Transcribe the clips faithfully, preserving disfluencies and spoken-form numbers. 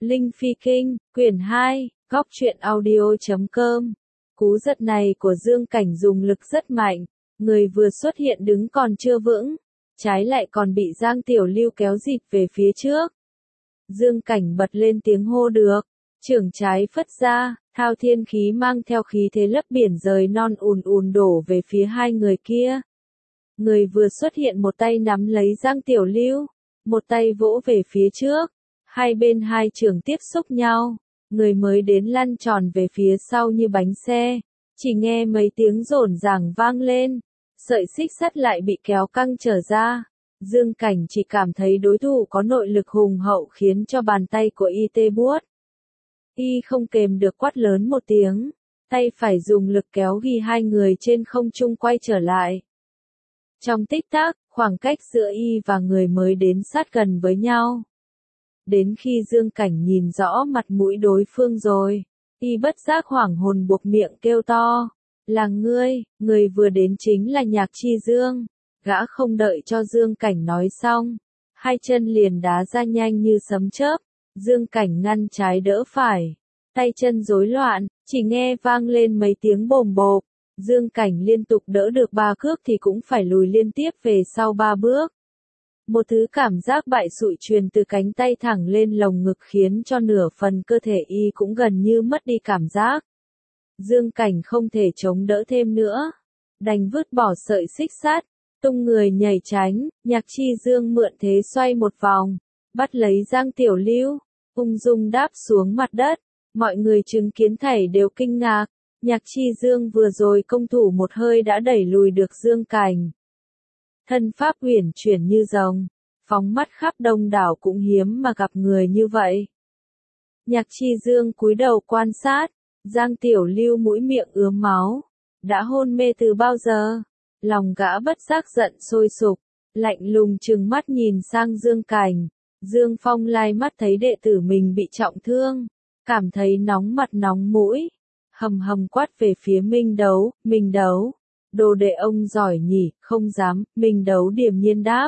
Linh Phi Kinh, quyển hai, góc truyện audio chấm com. Cú giật này của Dương Cảnh dùng lực rất mạnh, người vừa xuất hiện đứng còn chưa vững, trái lại còn bị Giang Tiểu Lưu kéo dịt về phía trước. Dương Cảnh bật lên tiếng hô được, trưởng trái phất ra, thao thiên khí mang theo khí thế lấp biển rời non ùn ùn đổ về phía hai người kia. Người vừa xuất hiện một tay nắm lấy Giang Tiểu Lưu, một tay vỗ về phía trước, hai bên hai trường tiếp xúc nhau, người mới đến lăn tròn về phía sau như bánh xe, chỉ nghe mấy tiếng rồn ràng vang lên, sợi xích sắt lại bị kéo căng trở ra. Dương Cảnh chỉ cảm thấy đối thủ có nội lực hùng hậu khiến cho bàn tay của y tê buốt. Y không kềm được quát lớn một tiếng, tay phải dùng lực kéo ghi hai người trên không trung quay trở lại. Trong tích tắc, khoảng cách giữa y và người mới đến sát gần với nhau. Đến khi Dương Cảnh nhìn rõ mặt mũi đối phương rồi, y bất giác hoảng hồn buộc miệng kêu to, là ngươi, người vừa đến chính là Nhạc Chi Dương. Gã không đợi cho Dương Cảnh nói xong, hai chân liền đá ra nhanh như sấm chớp, Dương Cảnh ngăn trái đỡ phải, tay chân rối loạn, chỉ nghe vang lên mấy tiếng bồm bộp, Dương Cảnh liên tục đỡ được ba cước thì cũng phải lùi liên tiếp về sau ba bước. Một thứ cảm giác bại sụi truyền từ cánh tay thẳng lên lồng ngực khiến cho nửa phần cơ thể y cũng gần như mất đi cảm giác. Dương Cảnh không thể chống đỡ thêm nữa, đành vứt bỏ sợi xích sắt, tung người nhảy tránh. Nhạc Chi Dương mượn thế xoay một vòng, bắt lấy Giang Tiểu Lưu, ung dung đáp xuống mặt đất. Mọi người chứng kiến thảy đều kinh ngạc, Nhạc Chi Dương vừa rồi công thủ một hơi đã đẩy lùi được Dương Cảnh. Thân pháp uyển chuyển như rồng, phóng mắt khắp đông đảo cũng hiếm mà gặp người như vậy. Nhạc Chi Dương cúi đầu quan sát, Giang Tiểu Lưu mũi miệng ướm máu, đã hôn mê từ bao giờ? Lòng gã bất giác giận sôi sục, lạnh lùng trừng mắt nhìn sang Dương Cảnh. Dương Phong lai mắt thấy đệ tử mình bị trọng thương, cảm thấy nóng mặt nóng mũi, hầm hầm quát về phía Minh Đấu. Minh Đấu, đồ đệ ông giỏi nhỉ? Không dám. Minh Đấu điềm nhiên đáp.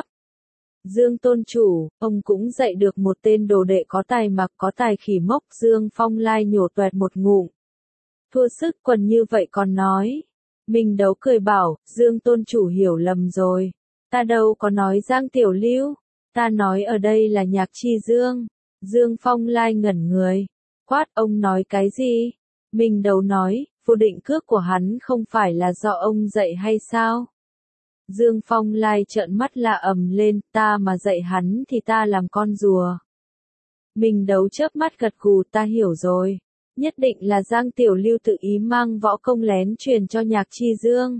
Dương tôn chủ, ông cũng dạy được một tên đồ đệ có tài mặc có tài khỉ mốc. Dương Phong lai nhổ toẹt một ngụm. Thua sức quần như vậy còn nói. Minh Đấu cười bảo, Dương tôn chủ hiểu lầm rồi. Ta đâu có nói Giang Tiểu Lưu, ta nói ở đây là Nhạc Chi Dương. Dương Phong lai ngẩn người, quát ông nói cái gì? Minh Đấu nói, vô định cước của hắn không phải là do ông dạy hay sao? Dương Phong lai trợn mắt lạ ầm lên, ta mà dạy hắn thì ta làm con rùa. Minh Đấu chớp mắt gật gù, ta hiểu rồi. Nhất định là Giang Tiểu Lưu tự ý mang võ công lén truyền cho Nhạc Chi Dương.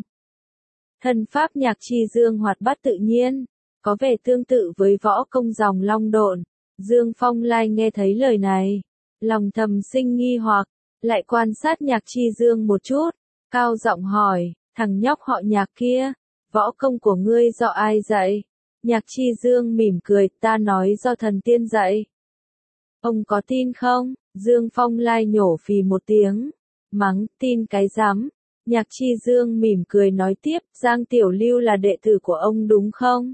Thân pháp Nhạc Chi Dương hoạt bát tự nhiên, có vẻ tương tự với võ công dòng Long Độn. Dương Phong lai nghe thấy lời này, lòng thầm sinh nghi hoặc, lại quan sát Nhạc Chi Dương một chút, cao giọng hỏi, thằng nhóc họ Nhạc kia, võ công của ngươi do ai dạy? Nhạc Chi Dương mỉm cười, ta nói do thần tiên dạy. Ông có tin không? Dương Phong lai nhổ phì một tiếng, mắng, tin cái rắm. Nhạc Chi Dương mỉm cười nói tiếp, Giang Tiểu Lưu là đệ tử của ông đúng không?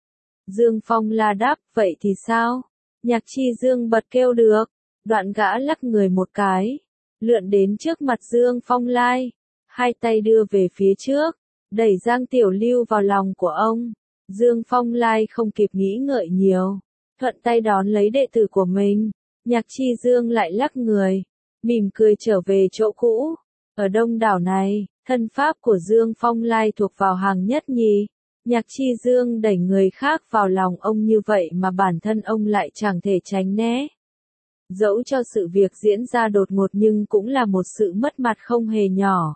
Dương Phong la đáp, vậy thì sao? Nhạc Chi Dương bật kêu được, đoạn gã lắc người một cái, lượn đến trước mặt Dương Phong lai, hai tay đưa về phía trước, đẩy Giang Tiểu Lưu vào lòng của ông. Dương Phong lai không kịp nghĩ ngợi nhiều, thuận tay đón lấy đệ tử của mình. Nhạc Chi Dương lại lắc người, mỉm cười trở về chỗ cũ. Ở đông đảo này, thân pháp của Dương Phong lai thuộc vào hàng nhất nhì. Nhạc Chi Dương đẩy người khác vào lòng ông như vậy mà bản thân ông lại chẳng thể tránh né. Dẫu cho sự việc diễn ra đột ngột nhưng cũng là một sự mất mặt không hề nhỏ.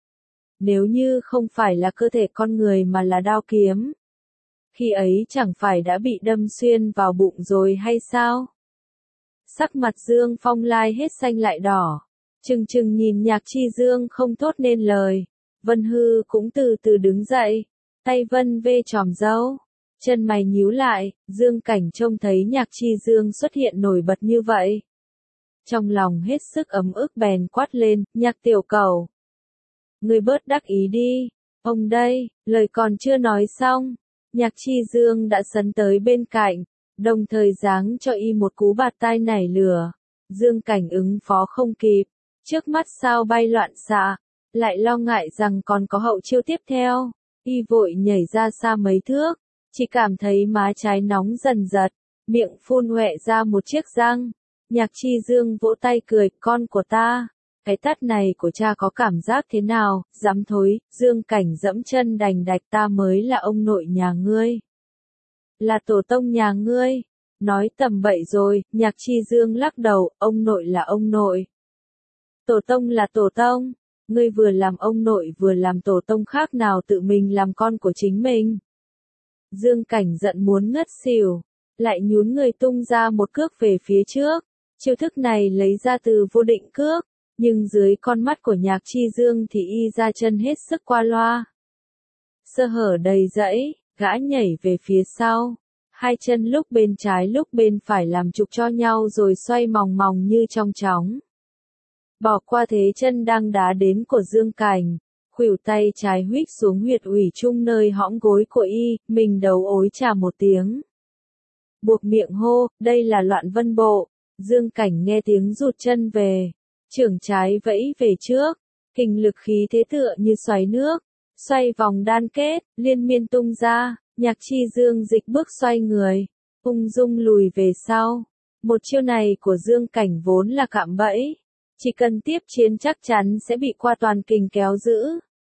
Nếu như không phải là cơ thể con người mà là đao kiếm, khi ấy chẳng phải đã bị đâm xuyên vào bụng rồi hay sao? Sắc mặt Dương Phong lai hết xanh lại đỏ, chừng chừng nhìn Nhạc Chi Dương không thốt nên lời. Vân Hư cũng từ từ đứng dậy, tay vân vê chòm râu, chân mày nhíu lại. Dương Cảnh trông thấy Nhạc Chi Dương xuất hiện nổi bật như vậy, trong lòng hết sức ấm ức bèn quát lên, Nhạc tiểu cẩu, ngươi bớt đắc ý đi, ông đây. Lời còn chưa nói xong, Nhạc Chi Dương đã sấn tới bên cạnh, đồng thời giáng cho y một cú bạt tai nảy lửa. Dương Cảnh ứng phó không kịp, trước mắt sao bay loạn xạ, lại lo ngại rằng còn có hậu chiêu tiếp theo, y vội nhảy ra xa mấy thước, chỉ cảm thấy má trái nóng dần giật, miệng phun hoẹ ra một chiếc răng. Nhạc Chi Dương vỗ tay cười, con của ta, cái tát này của cha có cảm giác thế nào, dám thối, Dương Cảnh dẫm chân đành đạch, ta mới là ông nội nhà ngươi. Là tổ tông nhà ngươi, nói tầm bậy rồi, Nhạc Chi Dương lắc đầu, ông nội là ông nội. Tổ tông là tổ tông, ngươi vừa làm ông nội vừa làm tổ tông khác nào tự mình làm con của chính mình. Dương Cảnh giận muốn ngất xỉu, lại nhún người tung ra một cước về phía trước, chiêu thức này lấy ra từ vô định cước, nhưng dưới con mắt của Nhạc Chi Dương thì y ra chân hết sức qua loa. Sơ hở đầy rẫy, gã nhảy về phía sau, hai chân lúc bên trái lúc bên phải làm trục cho nhau rồi xoay mòng mòng như trong chóng. Bỏ qua thế chân đang đá đến của Dương Cảnh, khuỷu tay trái huých xuống huyệt ủy trung nơi hõm gối của y, mình đấu ối chà một tiếng. Buộc miệng hô, đây là Loạn Vân Bộ. Dương Cảnh nghe tiếng rụt chân về, chưởng trái vẫy về trước, kình lực khí thế tựa như xoáy nước, xoay vòng đan kết, liên miên tung ra, Nhạc Chi Dương dịch bước xoay người, ung dung lùi về sau. Một chiêu này của Dương Cảnh vốn là cạm bẫy, chỉ cần tiếp chiến chắc chắn sẽ bị qua toàn kình kéo giữ.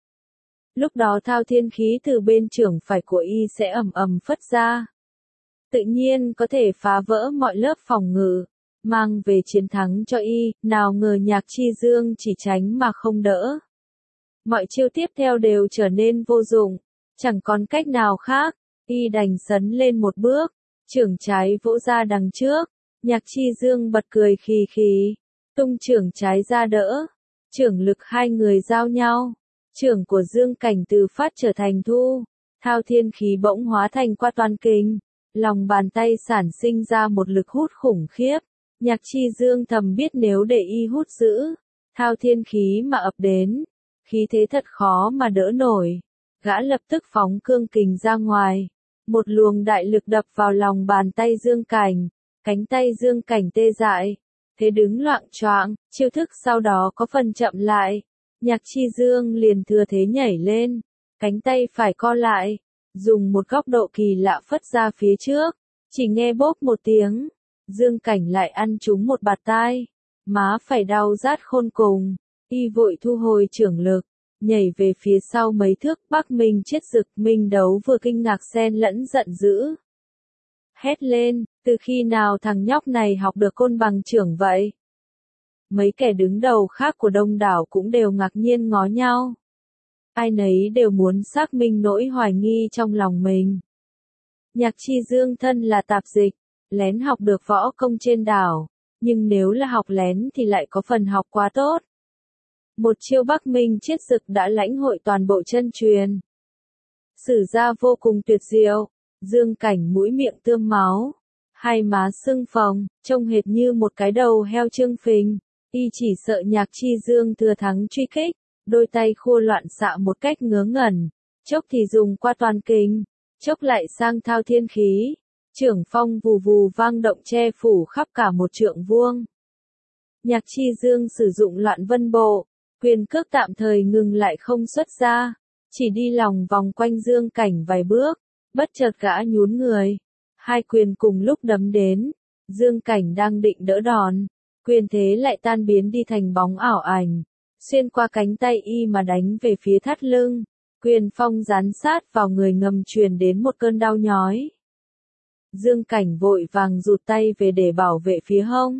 Lúc đó thao thiên khí từ bên chưởng phải của y sẽ ầm ầm phất ra. Tự nhiên có thể phá vỡ mọi lớp phòng ngự, mang về chiến thắng cho y, nào ngờ Nhạc Chi Dương chỉ tránh mà không đỡ. Mọi chiêu tiếp theo đều trở nên vô dụng, chẳng còn cách nào khác, y đành sấn lên một bước, chưởng trái vỗ ra đằng trước, Nhạc Chi Dương bật cười khì khì, tung chưởng trái ra đỡ, chưởng lực hai người giao nhau, chưởng của Dương Cảnh từ phát trở thành thu, thao thiên khí bỗng hóa thành qua toàn kình, lòng bàn tay sản sinh ra một lực hút khủng khiếp. Nhạc Chi Dương thầm biết nếu để y hút giữ, thao thiên khí mà ập đến, khí thế thật khó mà đỡ nổi. Gã lập tức phóng cương kình ra ngoài, một luồng đại lực đập vào lòng bàn tay Dương Cảnh, cánh tay Dương Cảnh tê dại, thế đứng loạng choạng, chiêu thức sau đó có phần chậm lại. Nhạc Chi Dương liền thừa thế nhảy lên, cánh tay phải co lại, dùng một góc độ kỳ lạ phất ra phía trước, chỉ nghe bốp một tiếng. Dương Cảnh lại ăn trúng một bạt tai, má phải đau rát khôn cùng, y vội thu hồi chưởng lực, nhảy về phía sau mấy thước, Bắc Minh chết rực, Minh Đấu vừa kinh ngạc xen lẫn giận dữ. Hét lên, từ khi nào thằng nhóc này học được côn bằng chưởng vậy? Mấy kẻ đứng đầu khác của đông đảo cũng đều ngạc nhiên ngó nhau. Ai nấy đều muốn xác minh nỗi hoài nghi trong lòng mình. Nhạc Chi Dương thân là tạp dịch, lén học được võ công trên đảo, nhưng nếu là học lén thì lại có phần học quá tốt. Một chiêu Bắc Minh chết rực đã lãnh hội toàn bộ chân truyền. Sử ra vô cùng tuyệt diệu, Dương Cảnh mũi miệng tươm máu, hai má sưng phồng, trông hệt như một cái đầu heo trương phình, y chỉ sợ Nhạc Chi Dương thừa thắng truy kích, đôi tay khua loạn xạ một cách ngớ ngẩn, chốc thì dùng qua toàn kình, chốc lại sang thao thiên khí. Chưởng phong vù vù vang động che phủ khắp cả một trượng vuông. Nhạc Chi Dương sử dụng Loạn Vân Bộ, quyền cước tạm thời ngừng lại không xuất ra, chỉ đi lòng vòng quanh Dương Cảnh vài bước, bất chợt gã nhún người. Hai quyền cùng lúc đấm đến, Dương Cảnh đang định đỡ đòn, quyền thế lại tan biến đi thành bóng ảo ảnh, xuyên qua cánh tay y mà đánh về phía thắt lưng, quyền phong dán sát vào người ngầm truyền đến một cơn đau nhói. Dương Cảnh vội vàng rụt tay về để bảo vệ phía hông.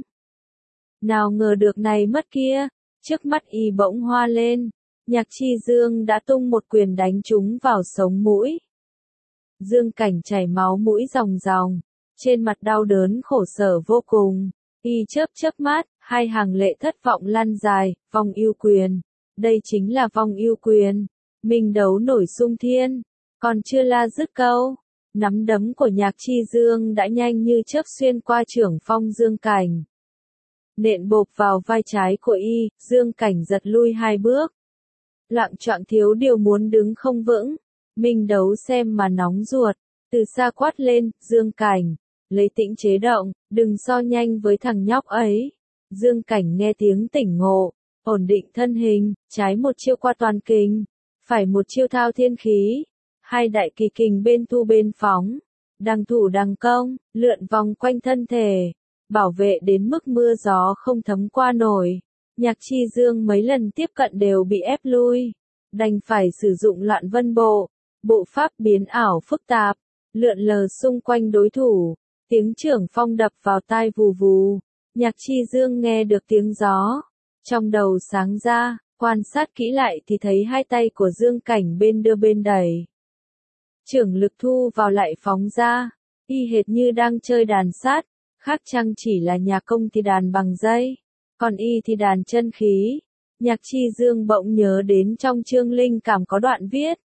Nào ngờ được này mất kia, trước mắt y bỗng hoa lên, Nhạc Chi Dương đã tung một quyền đánh trúng vào sống mũi. Dương Cảnh chảy máu mũi ròng ròng, trên mặt đau đớn khổ sở vô cùng, y chớp chớp mắt, hai hàng lệ thất vọng lăn dài, vong yêu quyền. Đây chính là vong yêu quyền, mình đấu nổi sung thiên, còn chưa la dứt câu. Nắm đấm của Nhạc Chi Dương đã nhanh như chớp xuyên qua chưởng phong Dương Cảnh. Nện bộp vào vai trái của y, Dương Cảnh giật lui hai bước. Loạng choạng thiếu điều muốn đứng không vững, mình đấu xem mà nóng ruột, từ xa quát lên, Dương Cảnh, lấy tĩnh chế động, đừng so nhanh với thằng nhóc ấy. Dương Cảnh nghe tiếng tỉnh ngộ, ổn định thân hình, trái một chiêu qua toàn kình, phải một chiêu thao thiên khí, hai đại kỳ kình bên thu bên phóng, đằng thủ đằng công, lượn vòng quanh thân thể, bảo vệ đến mức mưa gió không thấm qua nổi. Nhạc Chi Dương mấy lần tiếp cận đều bị ép lui, đành phải sử dụng Loạn Vân Bộ, bộ pháp biến ảo phức tạp, lượn lờ xung quanh đối thủ, tiếng trưởng phong đập vào tai vù vù. Nhạc Chi Dương nghe được tiếng gió, trong đầu sáng ra, quan sát kỹ lại thì thấy hai tay của Dương Cảnh bên đưa bên đẩy. Trưởng lực thu vào lại phóng ra, y hệt như đang chơi đàn sát, khác chăng chỉ là nhà công thì đàn bằng dây, còn y thì đàn chân khí. Nhạc Chi Dương bỗng nhớ đến trong chương linh cảm có đoạn viết.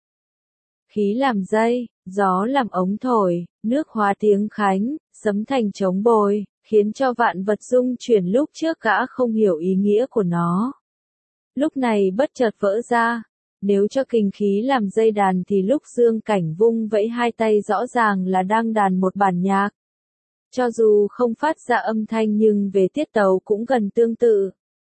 Khí làm dây, gió làm ống thổi, nước hóa tiếng khánh, sấm thành trống bồi, khiến cho vạn vật rung chuyển lúc trước gã không hiểu ý nghĩa của nó. Lúc này bất chợt vỡ ra, nếu cho kình khí làm dây đàn thì lúc Dương Cảnh vung vẫy hai tay rõ ràng là đang đàn một bản nhạc. Cho dù không phát ra âm thanh nhưng về tiết tấu cũng gần tương tự.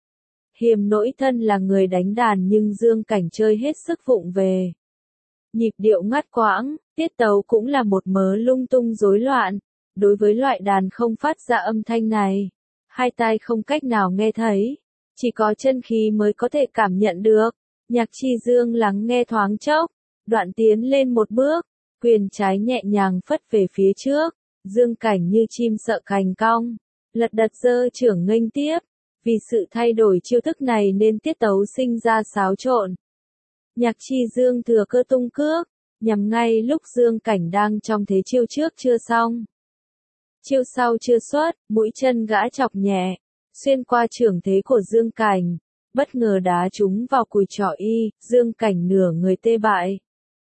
Hiềm nỗi thân là người đánh đàn nhưng Dương Cảnh chơi hết sức vụng về. Nhịp điệu ngắt quãng, tiết tấu cũng là một mớ lung tung rối loạn. Đối với loại đàn không phát ra âm thanh này, hai tai không cách nào nghe thấy, chỉ có chân khí mới có thể cảm nhận được. Nhạc Chi Dương lắng nghe thoáng chốc, đoạn tiến lên một bước, quyền trái nhẹ nhàng phất về phía trước, Dương Cảnh như chim sợ cành cong, lật đật giơ trưởng nghênh tiếp. Vì sự thay đổi chiêu thức này nên tiết tấu sinh ra xáo trộn. Nhạc Chi Dương thừa cơ tung cước, nhằm ngay lúc Dương Cảnh đang trong thế chiêu trước chưa xong. Chiêu sau chưa xuất, mũi chân gã chọc nhẹ, xuyên qua trưởng thế của Dương Cảnh, bất ngờ đá trúng vào cùi trỏ y, Dương Cảnh nửa người tê bại.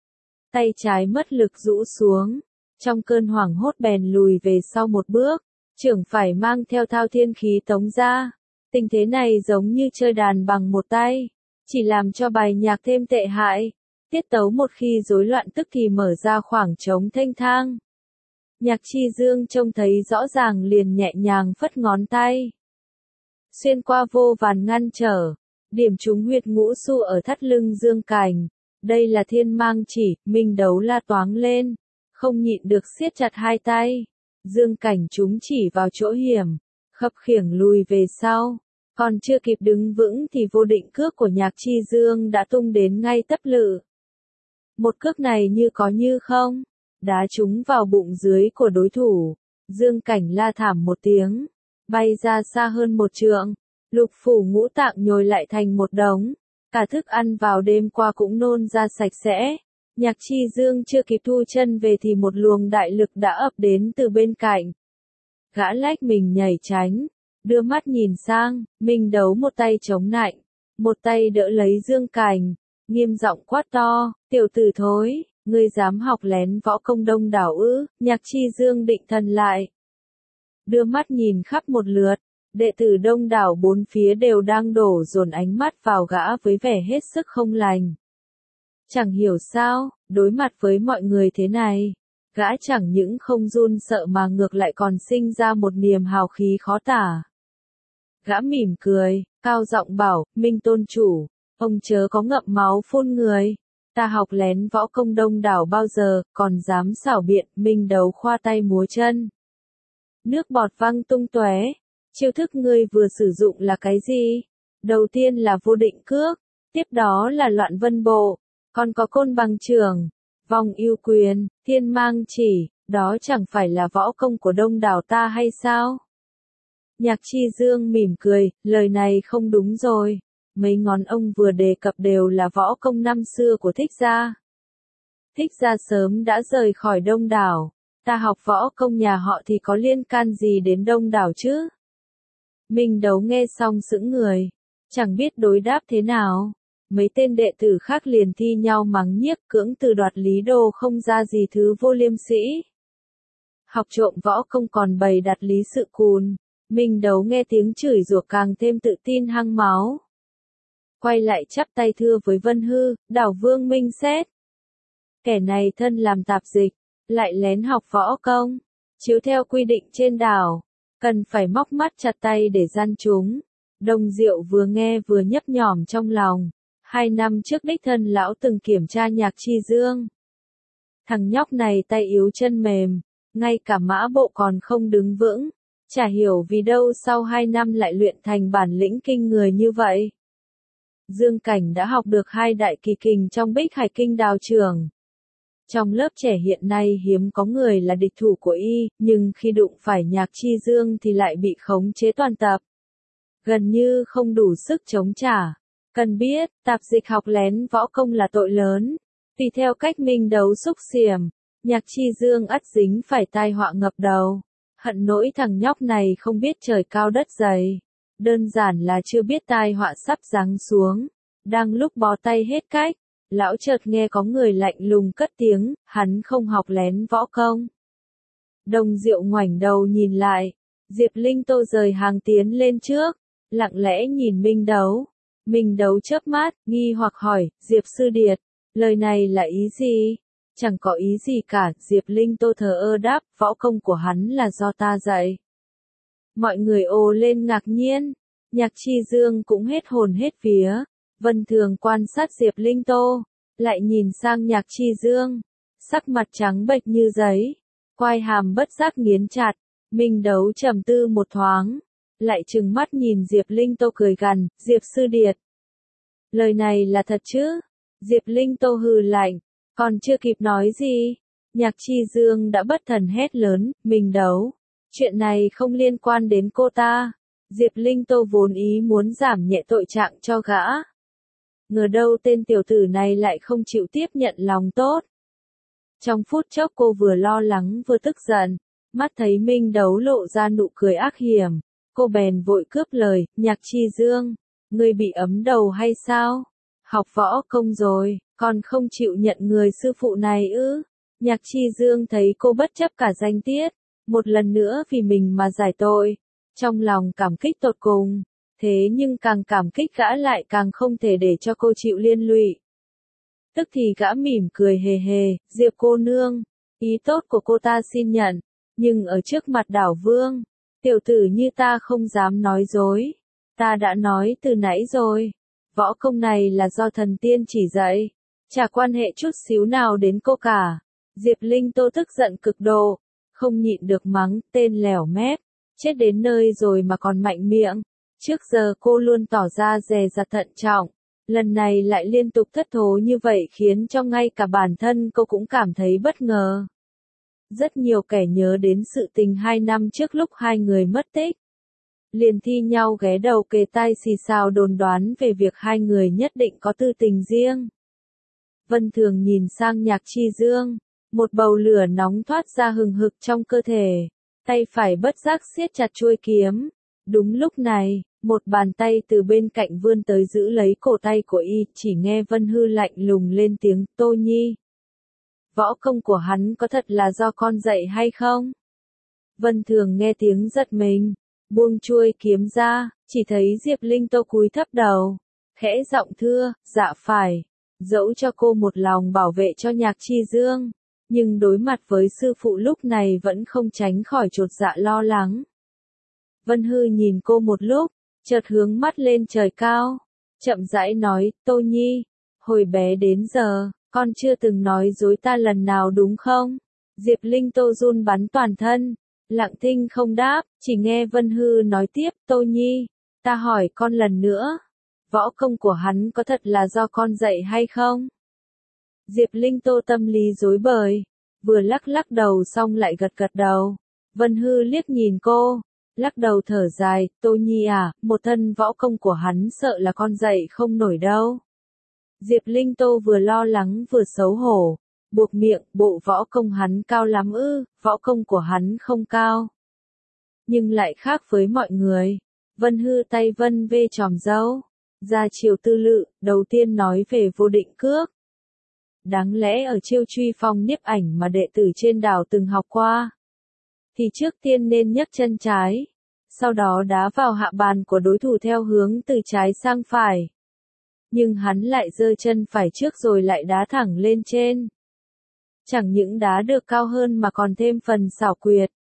Tay trái mất lực rũ xuống, trong cơn hoảng hốt bèn lùi về sau một bước, trưởng phải mang theo thao thiên khí tống ra. Tình thế này giống như chơi đàn bằng một tay, chỉ làm cho bài nhạc thêm tệ hại. Tiết tấu một khi rối loạn tức thì mở ra khoảng trống thênh thang. Nhạc Chi Dương trông thấy rõ ràng liền nhẹ nhàng phất ngón tay. Xuyên qua vô vàn ngăn trở, điểm trúng huyệt ngũ su ở thắt lưng Dương Cảnh. Đây là thiên mang chỉ, minh đấu la toáng lên, không nhịn được siết chặt hai tay. Dương Cảnh trúng chỉ vào chỗ hiểm, khập khiễng lùi về sau. Còn chưa kịp đứng vững thì vô định cước của Nhạc Chi Dương đã tung đến ngay tấp lự. Một cước này như có như không, đá trúng vào bụng dưới của đối thủ. Dương Cảnh la thảm một tiếng, bay ra xa hơn một trượng, lục phủ ngũ tạng nhồi lại thành một đống. Cả thức ăn vào đêm qua cũng nôn ra sạch sẽ. Nhạc Chi Dương chưa kịp thu chân về thì một luồng đại lực đã ập đến từ bên cạnh. Gã lách mình nhảy tránh, đưa mắt nhìn sang, Minh Đấu một tay chống nạnh, một tay đỡ lấy Dương Cảnh, nghiêm giọng quát to, tiểu tử thối, ngươi dám học lén võ công Đông Đảo ư? Nhạc Chi Dương định thần lại, đưa mắt nhìn khắp một lượt, đệ tử Đông Đảo bốn phía đều đang đổ dồn ánh mắt vào gã với vẻ hết sức không lành. Chẳng hiểu sao, đối mặt với mọi người thế này, gã chẳng những không run sợ mà ngược lại còn sinh ra một niềm hào khí khó tả. Gã mỉm cười, cao giọng bảo, Minh tôn chủ, ông chớ có ngậm máu phun người. Ta học lén võ công Đông Đảo bao giờ, còn dám xảo biện. Minh Đấu khoa tay múa chân, nước bọt văng tung tóe. Chiêu thức ngươi vừa sử dụng là cái gì? Đầu tiên là vô định cước, tiếp đó là loạn vân bộ, còn có côn bằng trường, vòng yêu quyền, thiên mang chỉ, đó chẳng phải là võ công của Đông Đảo ta hay sao? Nhạc Chi Dương mỉm cười, lời này không đúng rồi, mấy ngón ông vừa đề cập đều là võ công năm xưa của Thích Gia. Thích Gia sớm đã rời khỏi Đông Đảo, ta học võ công nhà họ thì có liên can gì đến Đông Đảo chứ? Minh Đấu nghe xong sững người, chẳng biết đối đáp thế nào. Mấy tên đệ tử khác liền thi nhau mắng nhiếc cưỡng từ đoạt lý đồ không ra gì thứ vô liêm sĩ. Học trộm võ công còn bày đặt lý sự cùn. Minh Đấu nghe tiếng chửi rủa càng thêm tự tin hăng máu. Quay lại chắp tay thưa với Vân Hư, Đảo Vương Minh Xét. Kẻ này thân làm tạp dịch, lại lén học võ công, chiếu theo quy định trên đảo. cần phải móc mắt chặt tay để gian chúng. Đông Diệu vừa nghe vừa nhấp nhỏm trong lòng. Hai năm trước đích thân lão từng kiểm tra Nhạc Chi Dương. Thằng nhóc này tay yếu chân mềm, ngay cả mã bộ còn không đứng vững. Chả hiểu vì đâu sau hai năm lại luyện thành bản lĩnh kinh người như vậy. Dương Cảnh đã học được hai đại kỳ kình trong Bích Hải Kinh Đào Trưởng. Trong lớp trẻ hiện nay hiếm có người là địch thủ của y, nhưng khi đụng phải Nhạc Chi Dương thì lại bị khống chế toàn tập. Gần như không đủ sức chống trả. Cần biết, tạp dịch học lén võ công là tội lớn. Vì theo cách Minh Đấu xúc xiểm, Nhạc Chi Dương ắt dính phải tai họa ngập đầu. Hận nỗi thằng nhóc này không biết trời cao đất dày. Đơn giản là chưa biết tai họa sắp giáng xuống. Đang lúc bó tay hết cách, lão chợt nghe có người lạnh lùng cất tiếng, hắn không học lén võ công. Đông Diệu ngoảnh đầu nhìn lại, Diệp Linh Tô rời hàng tiến lên trước, lặng lẽ nhìn Minh Đấu. Minh Đấu chớp mắt, nghi hoặc hỏi, Diệp Sư Điệt, lời này là ý gì? Chẳng có ý gì cả, Diệp Linh Tô thờ ơ đáp, võ công của hắn là do ta dạy. Mọi người ồ lên ngạc nhiên, Nhạc Chi Dương cũng hết hồn hết vía. Vân Thường quan sát Diệp Linh Tô, lại nhìn sang Nhạc Chi Dương, sắc mặt trắng bệch như giấy, quai hàm bất giác nghiến chặt. Minh Đấu trầm tư một thoáng, lại trừng mắt nhìn Diệp Linh Tô cười gằn, Diệp Sư Điệt. Lời này là thật chứ? Diệp Linh Tô hừ lạnh, còn chưa kịp nói gì, Nhạc Chi Dương đã bất thần hét lớn, Minh Đấu, chuyện này không liên quan đến cô ta. Diệp Linh Tô vốn ý muốn giảm nhẹ tội trạng cho gã. Ngờ đâu tên tiểu tử này lại không chịu tiếp nhận lòng tốt. Trong phút chốc cô vừa lo lắng vừa tức giận, mắt thấy Minh Đấu lộ ra nụ cười ác hiểm, cô bèn vội cướp lời, Nhạc Chi Dương, ngươi bị ấm đầu hay sao? Học võ công rồi, còn không chịu nhận người sư phụ này ư? Nhạc Chi Dương thấy cô bất chấp cả danh tiết, một lần nữa vì mình mà giải tội, trong lòng cảm kích tột cùng. Thế nhưng càng cảm kích gã lại càng không thể để cho cô chịu liên lụy. Tức thì gã mỉm cười hề hề, Diệp cô nương, ý tốt của cô ta xin nhận, nhưng ở trước mặt đảo vương, tiểu tử như ta không dám nói dối. Ta đã nói từ nãy rồi, võ công này là do thần tiên chỉ dạy, chả quan hệ chút xíu nào đến cô cả. Diệp Linh Tô tức giận cực độ, không nhịn được mắng, tên lẻo mép, chết đến nơi rồi mà còn mạnh miệng. Trước giờ cô luôn tỏ ra dè dặt thận trọng, lần này lại liên tục thất thố như vậy khiến cho ngay cả bản thân cô cũng cảm thấy bất ngờ. Rất nhiều kẻ nhớ đến sự tình hai năm trước lúc hai người mất tích. Liền thi nhau ghé đầu kề tai xì xào đồn đoán về việc hai người nhất định có tư tình riêng. Vân Thường nhìn sang Nhạc Chi Dương, một bầu lửa nóng thoát ra hừng hực trong cơ thể, tay phải bất giác siết chặt chuôi kiếm. Đúng lúc này, một bàn tay từ bên cạnh vươn tới giữ lấy cổ tay của y, chỉ nghe Vân Hư lạnh lùng lên tiếng, Tô Nhi. Võ công của hắn có thật là do con dạy hay không? Vân Thường nghe tiếng giật mình, buông chuôi kiếm ra, chỉ thấy Diệp Linh Tô cúi thấp đầu, khẽ giọng thưa, dạ phải, dẫu cho cô một lòng bảo vệ cho Nhạc Chi Dương, nhưng đối mặt với sư phụ lúc này vẫn không tránh khỏi chột dạ lo lắng. Vân Hư nhìn cô một lúc, chợt hướng mắt lên trời cao, chậm rãi nói, Tô Nhi, hồi bé đến giờ, con chưa từng nói dối ta lần nào đúng không? Diệp Linh Tô run bắn toàn thân, lặng thinh không đáp, chỉ nghe Vân Hư nói tiếp, Tô Nhi, ta hỏi con lần nữa, võ công của hắn có thật là do con dạy hay không? Diệp Linh Tô tâm lý rối bời, vừa lắc lắc đầu xong lại gật gật đầu. Vân Hư liếc nhìn cô, lắc đầu thở dài, Tô Nhi à, một thân võ công của hắn sợ là con dạy không nổi đâu. Diệp Linh Tô vừa lo lắng vừa xấu hổ, buộc miệng, bộ võ công hắn cao lắm ư, võ công của hắn không cao. Nhưng lại khác với mọi người. Vân Hư tay vân vê tròm râu, ra chiều tư lự, đầu tiên nói về Vô Định Cước. Đáng lẽ ở chiêu truy phong nhiếp ảnh mà đệ tử trên đảo từng học qua, thì trước tiên nên nhấc chân trái, sau đó đá vào hạ bàn của đối thủ theo hướng từ trái sang phải. Nhưng hắn lại giơ chân phải trước rồi lại đá thẳng lên trên. Chẳng những đá được cao hơn mà còn thêm phần xảo quyệt.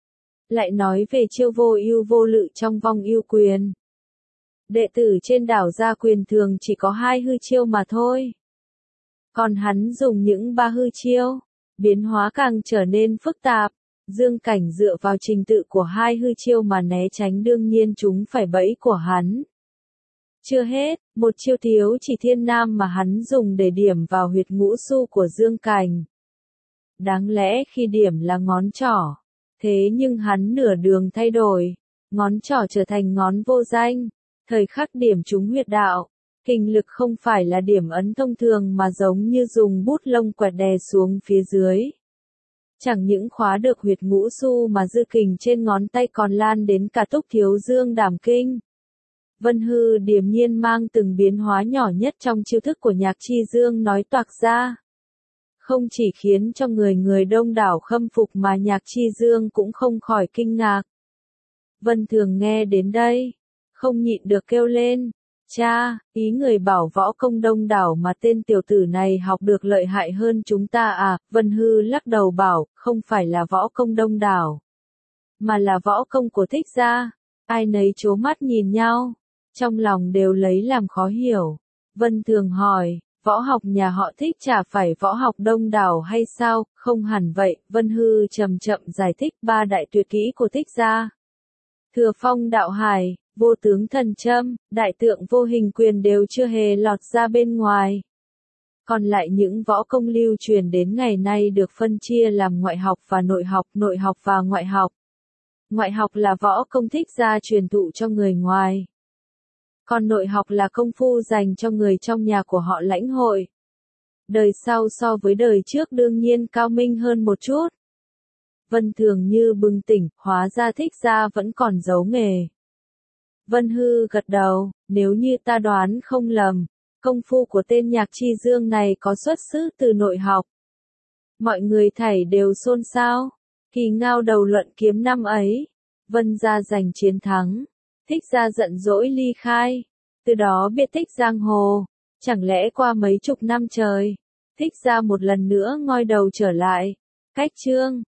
lại nói về chiêu vô ưu vô lự trong vong ưu quyền. Đệ tử trên đảo Gia Quyền thường chỉ có hai hư chiêu mà thôi. Còn hắn dùng những ba hư chiêu, biến hóa càng trở nên phức tạp. Dương Cảnh dựa vào trình tự của hai hư chiêu mà né tránh, đương nhiên chúng phải bẫy của hắn. Chưa hết, một chiêu thiếu chỉ thiên nam mà hắn dùng để điểm vào huyệt ngũ su của Dương Cảnh. Đáng lẽ khi điểm là ngón trỏ, thế nhưng hắn nửa đường thay đổi, ngón trỏ trở thành ngón vô danh, thời khắc điểm trúng huyệt đạo. Kình lực không phải là điểm ấn thông thường mà giống như dùng bút lông quẹt đè xuống phía dưới. Chẳng những khóa được huyệt ngũ su mà dư kình trên ngón tay còn lan đến cả túc thiếu dương đảm kinh. Vân Hư điềm nhiên mang từng biến hóa nhỏ nhất trong chiêu thức của Nhạc Chi Dương nói toạc ra. Không chỉ khiến cho người người đông đảo khâm phục mà Nhạc Chi Dương cũng không khỏi kinh ngạc. Vân Thường nghe đến đây, không nhịn được kêu lên. Cha, ý người bảo võ công đông đảo mà tên tiểu tử này học được lợi hại hơn chúng ta à? Vân Hư lắc đầu bảo, không phải là võ công đông đảo, mà là võ công của Thích gia. Ai nấy trố mắt nhìn nhau, trong lòng đều lấy làm khó hiểu. Vân Thường hỏi, võ học nhà họ Thích chả phải võ học đông đảo hay sao? Không hẳn vậy, Vân Hư chậm chậm giải thích ba đại tuyệt kỹ của Thích gia. Thừa phong đạo hải, vô tướng thần châm, đại tượng vô hình quyền đều chưa hề lọt ra bên ngoài. Còn lại những võ công lưu truyền đến ngày nay được phân chia làm ngoại học và nội học, nội học và ngoại học. Ngoại học là võ công Thích gia truyền thụ cho người ngoài. Còn nội học là công phu dành cho người trong nhà của họ lãnh hội. Đời sau so với đời trước đương nhiên cao minh hơn một chút. Vân Thường như bừng tỉnh, hóa ra Thích gia vẫn còn giấu nghề. Vân Hư gật đầu, nếu như ta đoán không lầm, công phu của tên Nhạc Chi Dương này có xuất xứ từ nội học. Mọi người thảy đều xôn xao, kỳ ngao đầu luận kiếm năm ấy, Vân gia giành chiến thắng, Thích gia giận dỗi ly khai, từ đó biệt tích giang hồ, chẳng lẽ qua mấy chục năm trời, Thích gia một lần nữa ngoi đầu trở lại, cách chương